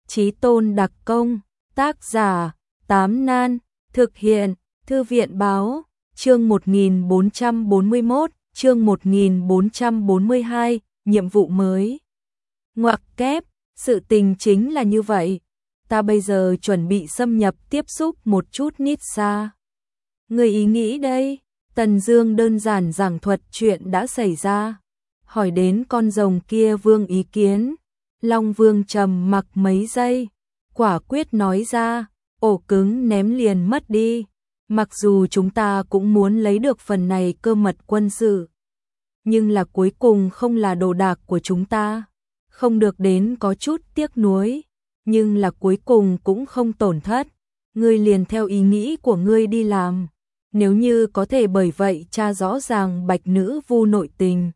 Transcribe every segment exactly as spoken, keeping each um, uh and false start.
Chí tôn đặc công, tác giả, Tám Nan, thực hiện, Thư viện báo, chương một nghìn bốn trăm bốn mươi mốt, chương một nghìn bốn trăm bốn mươi hai, nhiệm vụ mới. Ngoặc kép, sự tình chính là như vậy. Ta bây giờ chuẩn bị xâm nhập tiếp xúc một chút Nitsa. Người ý nghĩ đây, Tần Dương đơn giản giảng thuật chuyện đã xảy ra. Hỏi đến con rồng kia Vương ý kiến. Long Vương trầm mặc mấy giây, quả quyết nói ra, ổ cứng ném liền mất đi. Mặc dù chúng ta cũng muốn lấy được phần này cơ mật quân sự, nhưng là cuối cùng không là đồ đạc của chúng ta. Không được đến có chút tiếc nuối, nhưng là cuối cùng cũng không tổn thất. Ngươi liền theo ý nghĩ của ngươi đi làm. Nếu như có thể bởi vậy tra rõ ràng Bạch Nữ Vu nội tình,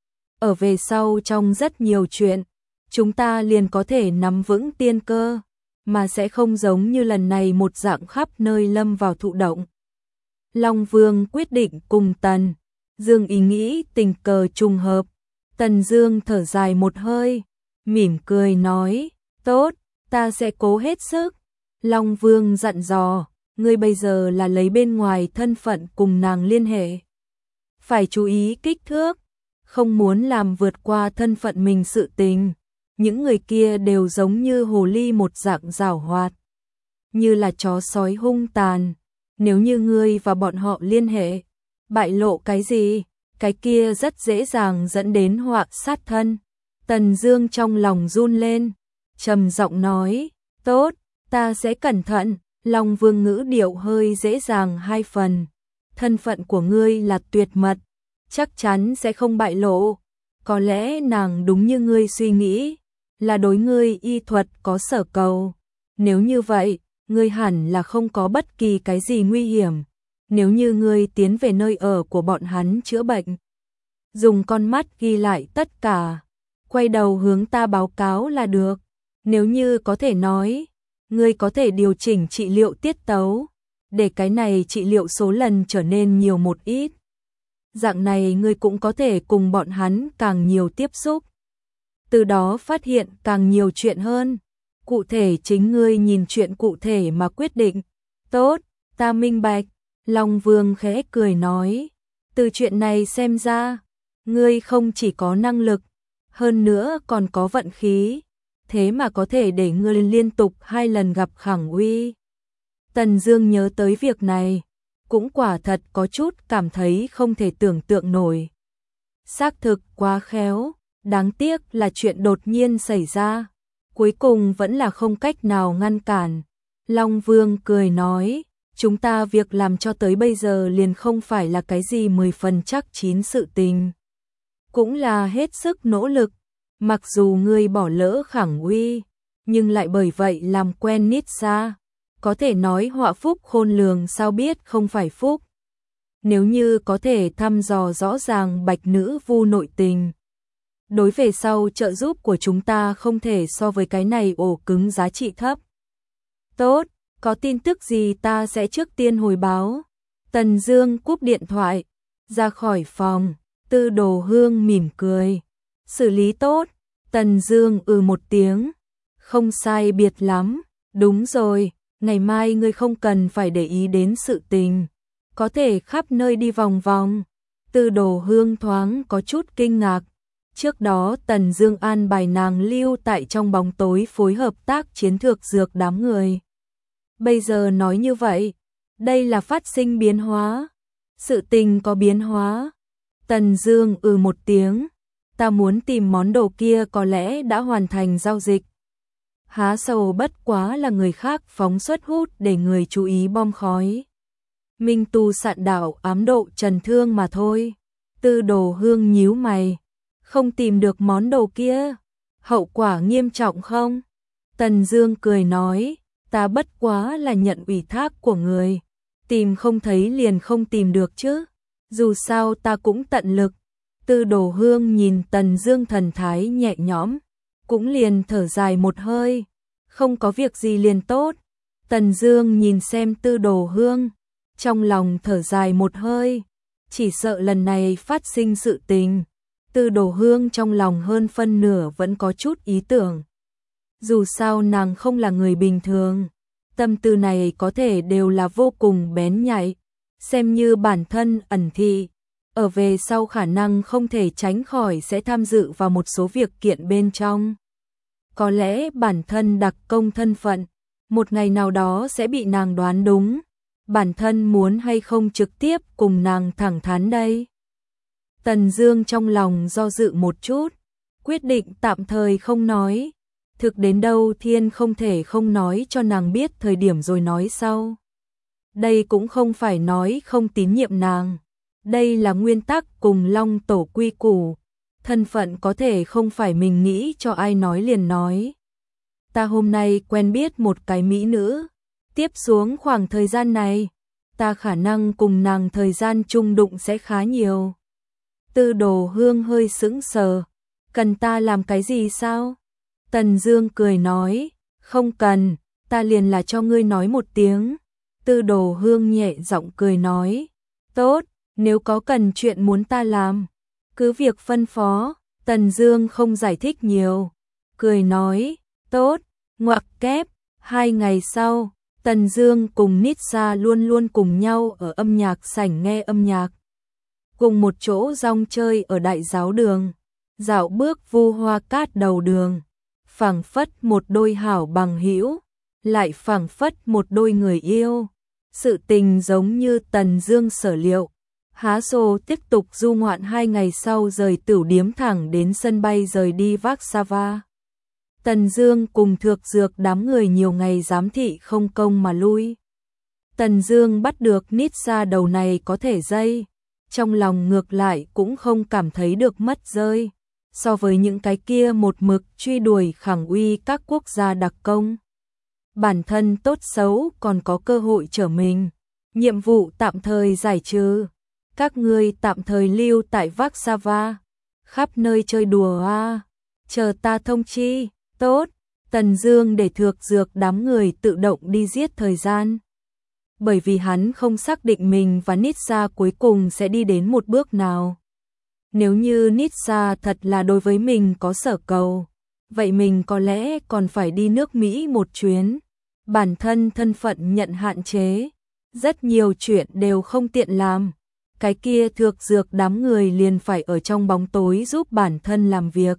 ở về sau trong rất nhiều chuyện, chúng ta liền có thể nắm vững tiên cơ, mà sẽ không giống như lần này một dạng khắp nơi lâm vào thụ động. Long Vương quyết định cùng Tần Dương ý nghĩ tình cờ trùng hợp. Tần Dương thở dài một hơi, mỉm cười nói, tốt, ta sẽ cố hết sức. Long Vương dặn dò, ngươi bây giờ là lấy bên ngoài thân phận cùng nàng liên hệ. Phải chú ý kích thước, không muốn làm vượt qua thân phận mình sự tình. Những người kia đều giống như hồ ly một dạng giảo hoạt, như là chó sói hung tàn. Nếu như ngươi và bọn họ liên hệ, bại lộ cái gì, cái kia rất dễ dàng dẫn đến họa sát thân. Tần Dương trong lòng run lên, trầm giọng nói, tốt, ta sẽ cẩn thận. Long Vương ngữ điệu hơi dễ dàng hai phần. Thân phận của ngươi là tuyệt mật, chắc chắn sẽ không bại lộ. Có lẽ nàng đúng như ngươi suy nghĩ, là đối ngươi y thuật có sở cầu. Nếu như vậy, ngươi hẳn là không có bất kỳ cái gì nguy hiểm. Nếu như ngươi tiến về nơi ở của bọn hắn chữa bệnh, dùng con mắt ghi lại tất cả, quay đầu hướng ta báo cáo là được. Nếu như có thể nói, ngươi có thể điều chỉnh trị liệu tiết tấu, để cái này trị liệu số lần trở nên nhiều một ít. Dạng này ngươi cũng có thể cùng bọn hắn càng nhiều tiếp xúc, từ đó phát hiện càng nhiều chuyện hơn. Cụ thể chính ngươi nhìn chuyện cụ thể mà quyết định. Tốt, ta minh bạch. Long Vương khẽ cười nói, từ chuyện này xem ra, ngươi không chỉ có năng lực, hơn nữa còn có vận khí, thế mà có thể để ngươi liên tục hai lần gặp Khẳng Uy. Tần Dương nhớ tới việc này, cũng quả thật có chút cảm thấy không thể tưởng tượng nổi. Xác thực quá khéo, đáng tiếc là chuyện đột nhiên xảy ra, cuối cùng vẫn là không cách nào ngăn cản. Long Vương cười nói, chúng ta việc làm cho tới bây giờ liền không phải là cái gì mười phần chắc chín sự tình, cũng là hết sức nỗ lực. Mặc dù ngươi bỏ lỡ Khẳng Uy, nhưng lại bởi vậy làm quen Nitsa, có thể nói họa phúc khôn lường sao biết không phải phúc. Nếu như có thể thăm dò rõ ràng Bạch Nữ Vu nội tình, đối về sau trợ giúp của chúng ta không thể so với cái này ổ cứng giá trị thấp. Tốt, có tin tức gì ta sẽ trước tiên hồi báo. Tần Dương cúp điện thoại, ra khỏi phòng. Tư Đồ Hương mỉm cười, xử lý tốt. Tần Dương ừ một tiếng, không sai biệt lắm. Đúng rồi, ngày mai ngươi không cần phải để ý đến sự tình, có thể khắp nơi đi vòng vòng. Tư Đồ Hương thoáng có chút kinh ngạc. Trước đó Tần Dương an bài nàng lưu tại trong bóng tối phối hợp tác chiến thược dược đám người. Bây giờ nói như vậy, đây là phát sinh biến hóa. Sự tình có biến hóa. Tần Dương ừ một tiếng, ta muốn tìm món đồ kia có lẽ đã hoàn thành giao dịch. Há sầu bất quá là người khác phóng xuất hút để người chú ý bom khói. Minh tu sạn đạo ám độ trần thương mà thôi. Tư Đồ Hương nhíu mày, không tìm được món đồ kia, hậu quả nghiêm trọng không? Tần Dương cười nói, ta bất quá là nhận ủy thác của người, tìm không thấy liền không tìm được chứ, dù sao ta cũng tận lực. Tư Đồ Hương nhìn Tần Dương thần thái nhẹ nhõm, cũng liền thở dài một hơi, không có việc gì liền tốt. Tần Dương nhìn xem Tư Đồ Hương, trong lòng thở dài một hơi, chỉ sợ lần này phát sinh sự tình. Tư Đồ Hương trong lòng hơn phân nửa vẫn có chút ý tưởng. Dù sao nàng không là người bình thường, tâm tư này có thể đều là vô cùng bén nhạy, xem như bản thân ẩn thị, ở về sau khả năng không thể tránh khỏi sẽ tham dự vào một số việc kiện bên trong. Có lẽ bản thân đặc công thân phận, một ngày nào đó sẽ bị nàng đoán đúng, bản thân muốn hay không trực tiếp cùng nàng thẳng thắn đây. Tần Dương trong lòng do dự một chút, quyết định tạm thời không nói, thực đến đâu thiên không thể không nói cho nàng biết thời điểm rồi nói sau. Đây cũng không phải nói không tín nhiệm nàng, đây là nguyên tắc cùng Long tổ quy củ, thân phận có thể không phải mình nghĩ cho ai nói liền nói. Ta hôm nay quen biết một cái mỹ nữ, tiếp xuống khoảng thời gian này, ta khả năng cùng nàng thời gian chung đụng sẽ khá nhiều. Tư Đồ Hương hơi sững sờ, cần ta làm cái gì sao? Tần Dương cười nói, không cần, ta liền là cho ngươi nói một tiếng. Tư Đồ Hương nhẹ giọng cười nói, tốt, nếu có cần chuyện muốn ta làm, cứ việc phân phó. Tần Dương không giải thích nhiều, cười nói, tốt, ngoặc kép. Hai ngày sau, Tần Dương cùng Nitsa luôn luôn cùng nhau ở âm nhạc sảnh nghe âm nhạc, cùng một chỗ rong chơi ở đại giáo đường, dạo bước vu hoa cát đầu đường, phảng phất một đôi hảo bằng hữu, lại phảng phất một đôi người yêu. Sự tình giống như Tần Dương sở liệu, há xô tiếp tục du ngoạn hai ngày sau rời tửu điếm thẳng đến sân bay rời đi Warsaw. Tần Dương cùng Thược Dược đám người nhiều ngày giám thị không công mà lui. Tần Dương bắt được Nitsa đầu này có thể dây, trong lòng ngược lại cũng không cảm thấy được mất rơi, so với những cái kia một mực truy đuổi khẳng uy các quốc gia đặc công. Bản thân tốt xấu còn có cơ hội trở mình, nhiệm vụ tạm thời giải trừ, các ngươi tạm thời lưu tại Warsaw, khắp nơi chơi đùa a, chờ ta thông chi. Tốt, Tần Dương để Thược Dược đám người tự động đi giết thời gian. Bởi vì hắn không xác định mình và Nitsa cuối cùng sẽ đi đến một bước nào. Nếu như Nitsa thật là đối với mình có sở cầu, vậy mình có lẽ còn phải đi nước Mỹ một chuyến. Bản thân thân phận nhận hạn chế, rất nhiều chuyện đều không tiện làm. Cái kia Thược Dược đám người liền phải ở trong bóng tối giúp bản thân làm việc.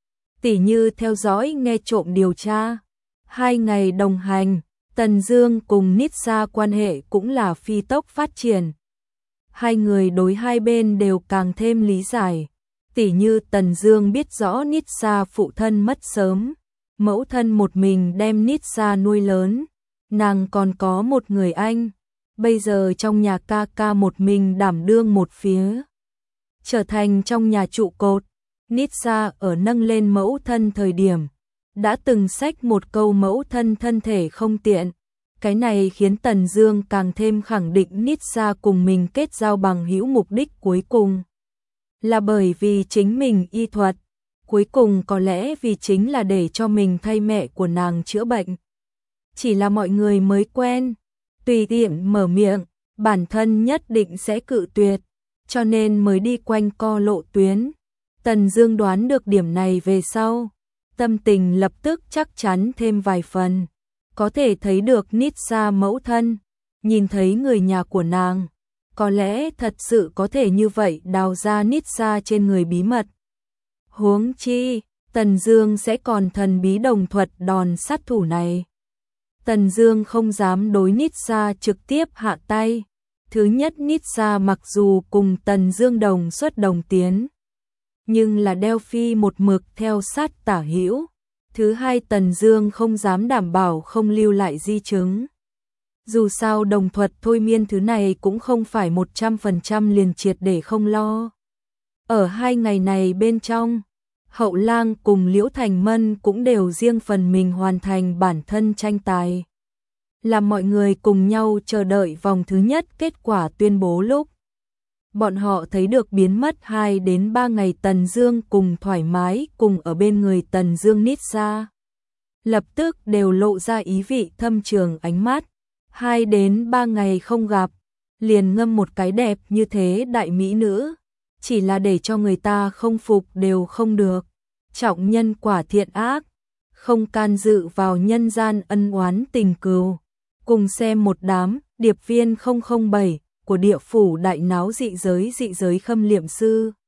Tỉ như theo dõi nghe trộm điều tra. Hai ngày đồng hành, Tần Dương cùng Nitsa quan hệ cũng là phi tốc phát triển. Hai người đối hai bên đều càng thêm lý giải. Tỉ như Tần Dương biết rõ Nitsa phụ thân mất sớm, mẫu thân một mình đem Nitsa nuôi lớn, nàng còn có một người anh, bây giờ trong nhà ca ca một mình đảm đương một phía, trở thành trong nhà trụ cột. Nitsa ở nâng lên mẫu thân thời điểm, đã từng xách một câu mẫu thân thân thể không tiện. Cái này khiến Tần Dương càng thêm khẳng định Nitsa cùng mình kết giao bằng hữu mục đích cuối cùng là bởi vì chính mình y thuật, cuối cùng có lẽ vì chính là để cho mình thay mẹ của nàng chữa bệnh. Chỉ là mọi người mới quen, tùy tiện mở miệng, bản thân nhất định sẽ cự tuyệt, cho nên mới đi quanh co lộ tuyến. Tần Dương đoán được điểm này về sau, tâm tình lập tức chắc chắn thêm vài phần. Có thể thấy được Nitsa mẫu thân, nhìn thấy người nhà của nàng, có lẽ thật sự có thể như vậy đào ra Nitsa trên người bí mật. Huống chi, Tần Dương sẽ còn thần bí đồng thuật đòn sát thủ này. Tần Dương không dám đối Nitsa trực tiếp hạ tay. Thứ nhất, Nitsa mặc dù cùng Tần Dương đồng xuất đồng tiến, nhưng là Delphi một mực theo sát tả hữu. Thứ hai, Tần Dương không dám đảm bảo không lưu lại di chứng. Dù sao đồng thuật thôi miên thứ này cũng không phải một trăm phần trăm liền triệt để không lo. Ở hai ngày này bên trong, Hậu Lang cùng Liễu Thành Mân cũng đều riêng phần mình hoàn thành bản thân tranh tài. Làm mọi người cùng nhau chờ đợi vòng thứ nhất kết quả tuyên bố lúc bọn họ thấy được biến mất hai đến ba ngày Tần Dương cùng thoải mái cùng ở bên người Tần Dương Nitsa, lập tức đều lộ ra ý vị thâm trường ánh mắt. Hai đến ba ngày không gặp, liền ngâm một cái đẹp như thế đại mỹ nữ, chỉ là để cho người ta không phục đều không được. Trọng nhân quả thiện ác, không can dự vào nhân gian ân oán tình cừu. Cùng xem một đám điệp viên không không bảy của địa phủ đại náo dị giới dị giới khâm liệm sư.